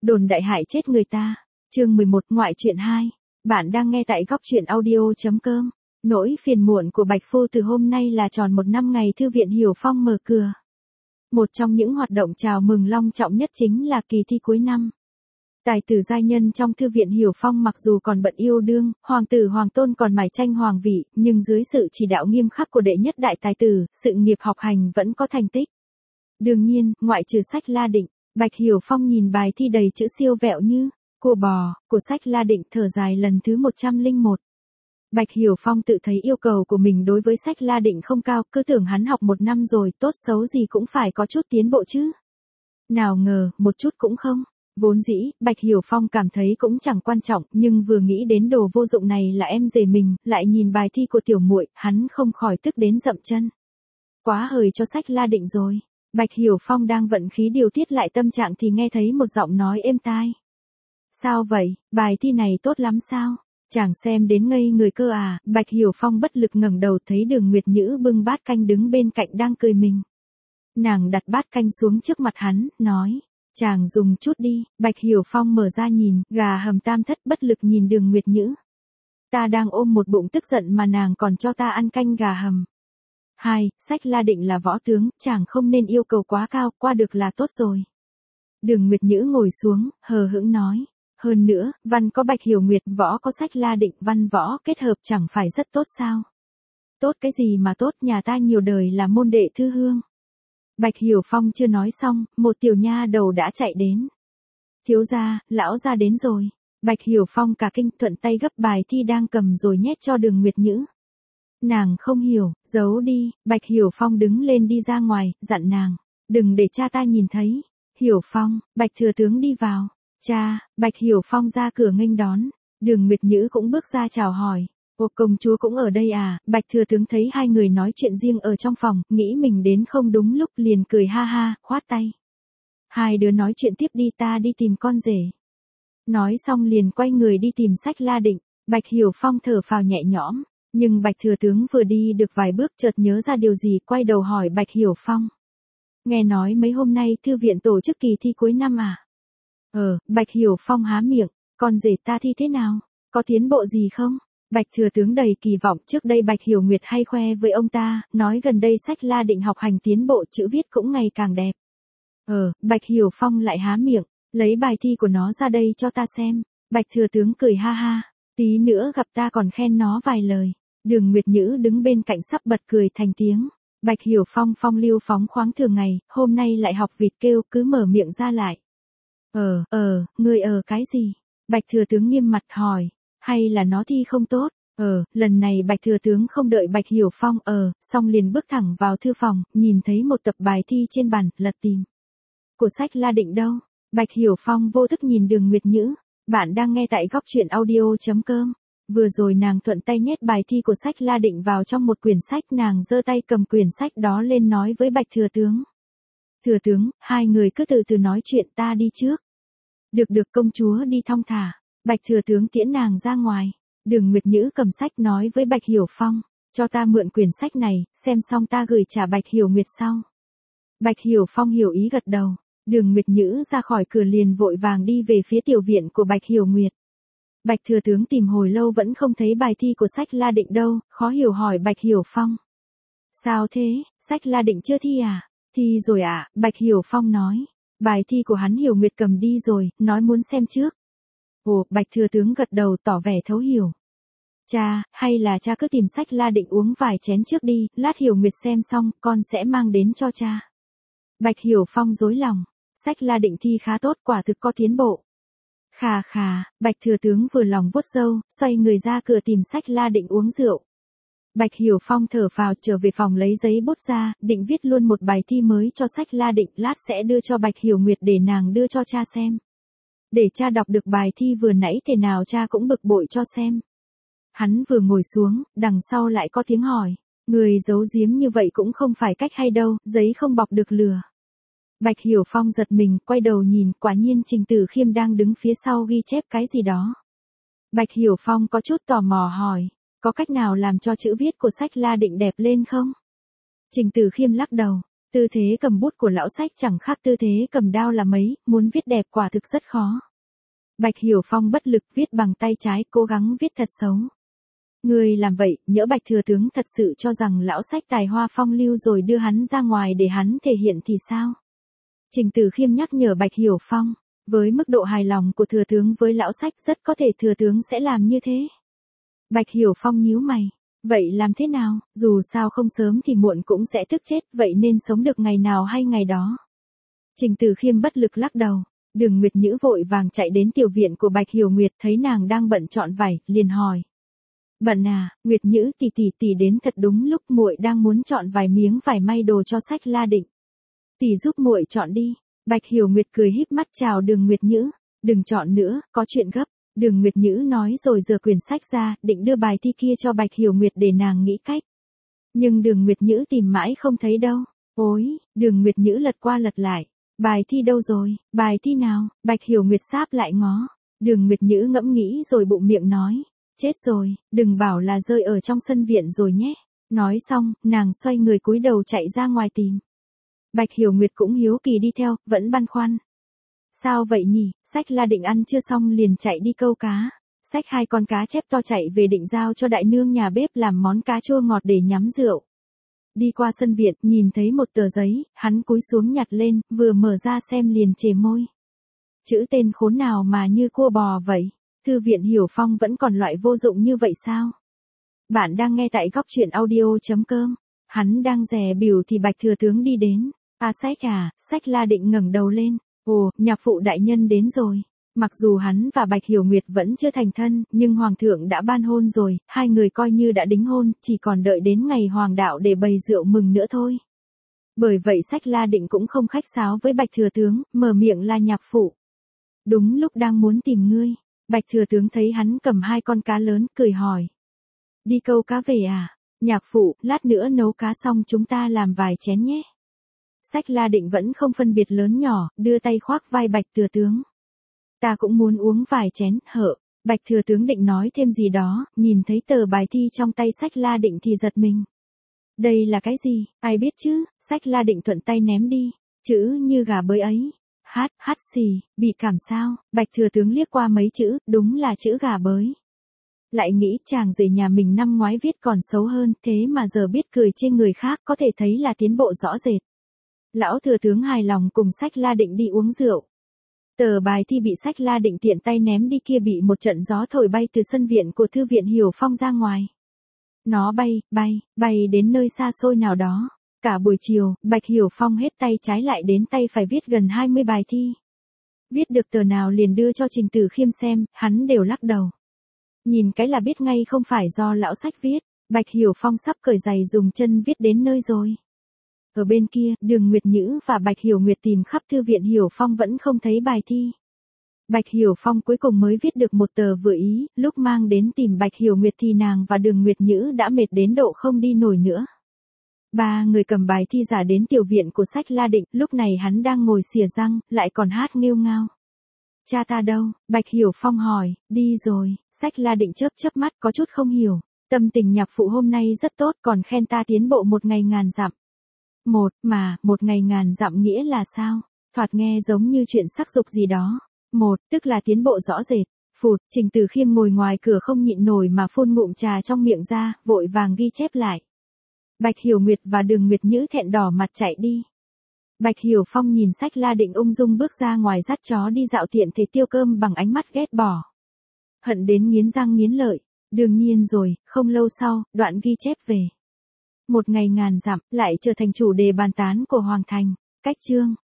Đồn đại hại chết người ta. Chương 11 ngoại truyện 2. Bạn đang nghe tại góc truyện audio.com. Nỗi phiền muộn của Bạch Phu từ hôm nay là tròn 1 năm ngày Thư viện Hiểu Phong mở cửa. Một trong những hoạt động chào mừng long trọng nhất chính là kỳ thi cuối năm. Tài tử giai nhân trong Thư viện Hiểu Phong mặc dù còn bận yêu đương, hoàng tử hoàng tôn còn mải tranh hoàng vị, nhưng dưới sự chỉ đạo nghiêm khắc của đệ nhất đại tài tử, sự nghiệp học hành vẫn có thành tích. Đương nhiên, ngoại trừ sách La Định, Bạch Hiểu Phong nhìn bài thi đầy chữ siêu vẹo như cua bò của sách La Định thở dài lần thứ 101. Bạch Hiểu Phong tự thấy yêu cầu của mình đối với sách La Định không cao, cứ tưởng hắn học 1 năm rồi, tốt xấu gì cũng phải có chút tiến bộ chứ. Nào ngờ, một chút cũng không. Vốn dĩ, Bạch Hiểu Phong cảm thấy cũng chẳng quan trọng, nhưng vừa nghĩ đến đồ vô dụng này là em rể mình, lại nhìn bài thi của tiểu muội, hắn không khỏi tức đến dậm chân. Quá hời cho sách La Định rồi. Bạch Hiểu Phong đang vận khí điều tiết lại tâm trạng thì nghe thấy một giọng nói êm tai. Sao vậy, bài thi này tốt lắm sao? Chàng xem đến ngây người cơ à? Bạch Hiểu Phong bất lực ngẩng đầu thấy Đường Nguyệt Nhữ bưng bát canh đứng bên cạnh đang cười mình. Nàng đặt bát canh xuống trước mặt hắn, nói. Chàng dùng chút đi. Bạch Hiểu Phong mở ra nhìn, gà hầm tam thất bất lực nhìn Đường Nguyệt Nhữ. Ta đang ôm một bụng tức giận mà nàng còn cho ta ăn canh gà hầm. 2. Sách La Định là võ tướng, chàng không nên yêu cầu quá cao, qua được là tốt rồi. Đường Nguyệt Nhữ ngồi xuống, hờ hững nói. Hơn nữa, văn có Bạch Hiểu Nguyệt, võ có sách La Định, văn võ kết hợp chẳng phải rất tốt sao? Tốt cái gì mà tốt, nhà ta nhiều đời là môn đệ thư hương. Bạch Hiểu Phong chưa nói xong, một tiểu nha đầu đã chạy đến. Thiếu gia, lão gia đến rồi. Bạch Hiểu Phong cả kinh, thuận tay gấp bài thi đang cầm rồi nhét cho Đường Nguyệt Nhữ. Nàng không hiểu, giấu đi. Bạch Hiểu Phong đứng lên đi ra ngoài, dặn nàng. Đừng để cha ta nhìn thấy. Hiểu Phong, Bạch thừa tướng đi vào. Cha. Bạch Hiểu Phong ra cửa nghênh đón. Đường Nguyệt Nhữ cũng bước ra chào hỏi. Ô, công chúa cũng ở đây à? Bạch thừa tướng thấy hai người nói chuyện riêng ở trong phòng, nghĩ mình đến không đúng lúc liền cười ha ha, khoát tay. Hai đứa nói chuyện tiếp đi, ta đi tìm con rể. Nói xong liền quay người đi tìm sách La Định. Bạch Hiểu Phong thở phào nhẹ nhõm. Nhưng Bạch thừa tướng vừa đi được vài bước chợt nhớ ra điều gì, quay đầu hỏi Bạch Hiểu Phong. Nghe nói mấy hôm nay thư viện tổ chức kỳ thi cuối năm à? Bạch Hiểu Phong há miệng, con rể ta thi thế nào? Có tiến bộ gì không? Bạch thừa tướng đầy kỳ vọng, trước đây Bạch Hiểu Nguyệt hay khoe với ông ta, nói gần đây sách La Định học hành tiến bộ, chữ viết cũng ngày càng đẹp. Bạch Hiểu Phong lại há miệng, lấy bài thi của nó ra đây cho ta xem. Bạch thừa tướng cười ha ha, tí nữa gặp ta còn khen nó vài lời. Đường Nguyệt Nhữ đứng bên cạnh sắp bật cười thành tiếng. Bạch Hiểu Phong phong lưu phóng khoáng thường ngày, hôm nay lại học vịt kêu, cứ mở miệng ra lại. Ngươi cái gì? Bạch thừa tướng nghiêm mặt hỏi, hay là nó thi không tốt? Lần này Bạch thừa tướng không đợi Bạch Hiểu Phong xong liền bước thẳng vào thư phòng, nhìn thấy một tập bài thi trên bàn, lật tìm. Của sách La Định đâu? Bạch Hiểu Phong vô thức nhìn Đường Nguyệt Nhữ. Bạn đang nghe tại góc truyện audio.com. Vừa rồi nàng thuận tay nhét bài thi của sách La Định vào trong một quyển sách, nàng giơ tay cầm quyển sách đó lên nói với Bạch thừa tướng. Thừa tướng, hai người cứ từ từ nói chuyện, ta đi trước. Được công chúa đi thong thả. Bạch thừa tướng tiễn nàng ra ngoài. Đường Nguyệt Nhữ cầm sách nói với Bạch Hiểu Phong. Cho ta mượn quyển sách này, xem xong ta gửi trả Bạch Hiểu Nguyệt sau. Bạch Hiểu Phong hiểu ý gật đầu. Đường Nguyệt Nhữ ra khỏi cửa liền vội vàng đi về phía tiểu viện của Bạch Hiểu Nguyệt. Bạch thừa tướng tìm hồi lâu vẫn không thấy bài thi của sách La Định đâu, khó hiểu hỏi Bạch Hiểu Phong. Sao thế, sách La Định chưa thi à? Thi rồi ạ, Bạch Hiểu Phong nói. Bài thi của hắn Hiểu Nguyệt cầm đi rồi, nói muốn xem trước. Bạch thừa tướng gật đầu tỏ vẻ thấu hiểu. Cha, hay là cha cứ tìm sách La Định uống vài chén trước đi, lát Hiểu Nguyệt xem xong, con sẽ mang đến cho cha. Bạch Hiểu Phong rối lòng. Sách La Định thi khá tốt, quả thực có tiến bộ. Khà, Bạch thừa tướng vừa lòng vuốt râu, xoay người ra cửa tìm sách La Định uống rượu. Bạch Hiểu Phong thở phào trở về phòng lấy giấy bút ra, định viết luôn một bài thi mới cho sách La Định, lát sẽ đưa cho Bạch Hiểu Nguyệt để nàng đưa cho cha xem. Để cha đọc được bài thi vừa nãy thế nào cha cũng bực bội cho xem. Hắn vừa ngồi xuống, đằng sau lại có tiếng hỏi. Người giấu giếm như vậy cũng không phải cách hay đâu, giấy không bọc được lửa. Bạch Hiểu Phong giật mình, quay đầu nhìn, quả nhiên Trình Tử Khiêm đang đứng phía sau ghi chép cái gì đó. Bạch Hiểu Phong có chút tò mò hỏi, có cách nào làm cho chữ viết của sách La Định đẹp lên không? Trình Tử Khiêm lắc đầu, Tư thế cầm bút của lão sách chẳng khác tư thế cầm đao là mấy, muốn viết đẹp quả thực rất khó. Bạch Hiểu Phong bất lực viết bằng tay trái, cố gắng viết thật xấu. Người làm vậy, nhỡ Bạch thừa tướng thật sự cho rằng lão sách tài hoa phong lưu rồi đưa hắn ra ngoài để hắn thể hiện thì sao? Trình Tử Khiêm nhắc nhở Bạch Hiểu Phong, với mức độ hài lòng của thừa tướng với lão sách rất có thể thừa tướng sẽ làm như thế. Bạch Hiểu Phong nhíu mày, vậy làm thế nào, dù sao không sớm thì muộn cũng sẽ tức chết, vậy nên sống được ngày nào hay ngày đó. Trình Tử Khiêm bất lực lắc đầu. Đường Nguyệt Nhữ vội vàng chạy đến tiểu viện của Bạch Hiểu Nguyệt, thấy nàng đang bận chọn vải, liền hỏi. Bận à, Nguyệt Nhữ tỷ đến thật đúng lúc, muội đang muốn chọn vài miếng vải may đồ cho Sách La Định. Tỷ giúp muội chọn đi. Bạch Hiểu Nguyệt cười híp mắt chào Đường Nguyệt Nhữ, đừng chọn nữa, có chuyện gấp. Đường Nguyệt Nhữ nói rồi giơ quyển sách ra, định đưa bài thi kia cho Bạch Hiểu Nguyệt để nàng nghĩ cách. Nhưng Đường Nguyệt Nhữ tìm mãi không thấy đâu. Ôi, Đường Nguyệt Nhữ lật qua lật lại. Bài thi đâu rồi, bài thi nào? Bạch Hiểu Nguyệt sáp lại ngó. Đường Nguyệt Nhữ ngẫm nghĩ rồi bụng miệng nói. Chết rồi, đừng bảo là rơi ở trong sân viện rồi nhé. Nói xong, nàng xoay người cúi đầu chạy ra ngoài tìm. Bạch Hiểu Nguyệt cũng hiếu kỳ đi theo, vẫn băn khoăn. Sao vậy nhỉ, Sách La Định ăn chưa xong liền chạy đi câu cá. Xách 2 con cá chép to chạy về định giao cho đại nương nhà bếp làm món cá chua ngọt để nhắm rượu. Đi qua sân viện, nhìn thấy một tờ giấy, hắn cúi xuống nhặt lên, vừa mở ra xem liền chề môi. Chữ tên khốn nào mà như cua bò vậy? Thư viện Hiểu Phong vẫn còn loại vô dụng như vậy sao? Bạn đang nghe tại góc truyện audio.com. Hắn đang dè bỉu thì Bạch thừa tướng đi đến. Sách à, Sách La Định ngẩng đầu lên. Ồ, nhạc phụ đại nhân đến rồi. Mặc dù hắn và Bạch Hiểu Nguyệt vẫn chưa thành thân, nhưng Hoàng thượng đã ban hôn rồi, hai người coi như đã đính hôn, chỉ còn đợi đến ngày Hoàng đạo để bày rượu mừng nữa thôi. Bởi vậy Sách La Định cũng không khách sáo với Bạch thừa tướng, mở miệng là nhạc phụ. Đúng lúc đang muốn tìm ngươi, Bạch thừa tướng thấy hắn cầm 2 con cá lớn, cười hỏi. Đi câu cá về à? Nhạc phụ, lát nữa nấu cá xong chúng ta làm vài chén nhé. Sách La Định vẫn không phân biệt lớn nhỏ, đưa tay khoác vai Bạch thừa tướng. Ta cũng muốn uống vài chén, hợ. Bạch thừa tướng định nói thêm gì đó, nhìn thấy tờ bài thi trong tay Sách La Định thì giật mình. Đây là cái gì, ai biết chứ, Sách La Định thuận tay ném đi. Chữ như gà bới ấy. Hát xì, bị cảm sao, Bạch thừa tướng liếc qua mấy chữ, đúng là chữ gà bới. Lại nghĩ chàng rể nhà mình năm ngoái viết còn xấu hơn, thế mà giờ biết cười trên người khác, có thể thấy là tiến bộ rõ rệt. Lão thừa tướng hài lòng cùng Sách La Định đi uống rượu. Tờ bài thi bị Sách La Định tiện tay ném đi kia bị một trận gió thổi bay từ sân viện của Thư viện Hiểu Phong ra ngoài. Nó bay đến nơi xa xôi nào đó. Cả buổi chiều, Bạch Hiểu Phong hết tay trái lại đến tay phải viết gần 20 bài thi. Viết được tờ nào liền đưa cho Trình Tử Khiêm xem, hắn đều lắc đầu. Nhìn cái là biết ngay không phải do lão sách viết, Bạch Hiểu Phong sắp cởi giày dùng chân viết đến nơi rồi. Ở bên kia, Đường Nguyệt Nhữ và Bạch Hiểu Nguyệt tìm khắp Thư viện Hiểu Phong vẫn không thấy bài thi. Bạch Hiểu Phong cuối cùng mới viết được một tờ vừa ý, lúc mang đến tìm Bạch Hiểu Nguyệt thì nàng và Đường Nguyệt Nhữ đã mệt đến độ không đi nổi nữa. 3 người cầm bài thi giả đến tiểu viện của Sách La Định, lúc này hắn đang ngồi xìa răng, lại còn hát nghêu ngao. Cha ta đâu? Bạch Hiểu Phong hỏi, đi rồi, Sách La Định chớp mắt có chút không hiểu. Tâm tình nhạc phụ hôm nay rất tốt còn khen ta tiến bộ 1 ngày ngàn dặm. 1 ngày ngàn dặm nghĩa là sao? Thoạt nghe giống như chuyện sắc dục gì đó. Tức là tiến bộ rõ rệt. Phụt, Trình Tử Khiêm ngồi ngoài cửa không nhịn nổi mà phun ngụm trà trong miệng ra, vội vàng ghi chép lại. Bạch Hiểu Nguyệt và Đường Nguyệt Nhữ thẹn đỏ mặt chạy đi. Bạch Hiểu Phong nhìn Sách La Định ung dung bước ra ngoài dắt chó đi dạo tiện thể tiêu cơm bằng ánh mắt ghét bỏ. Hận đến nghiến răng nghiến lợi. Đương nhiên rồi, không lâu sau, đoạn ghi chép về 1 ngày ngàn dặm lại trở thành chủ đề bàn tán của Hoàng thành. Cách chương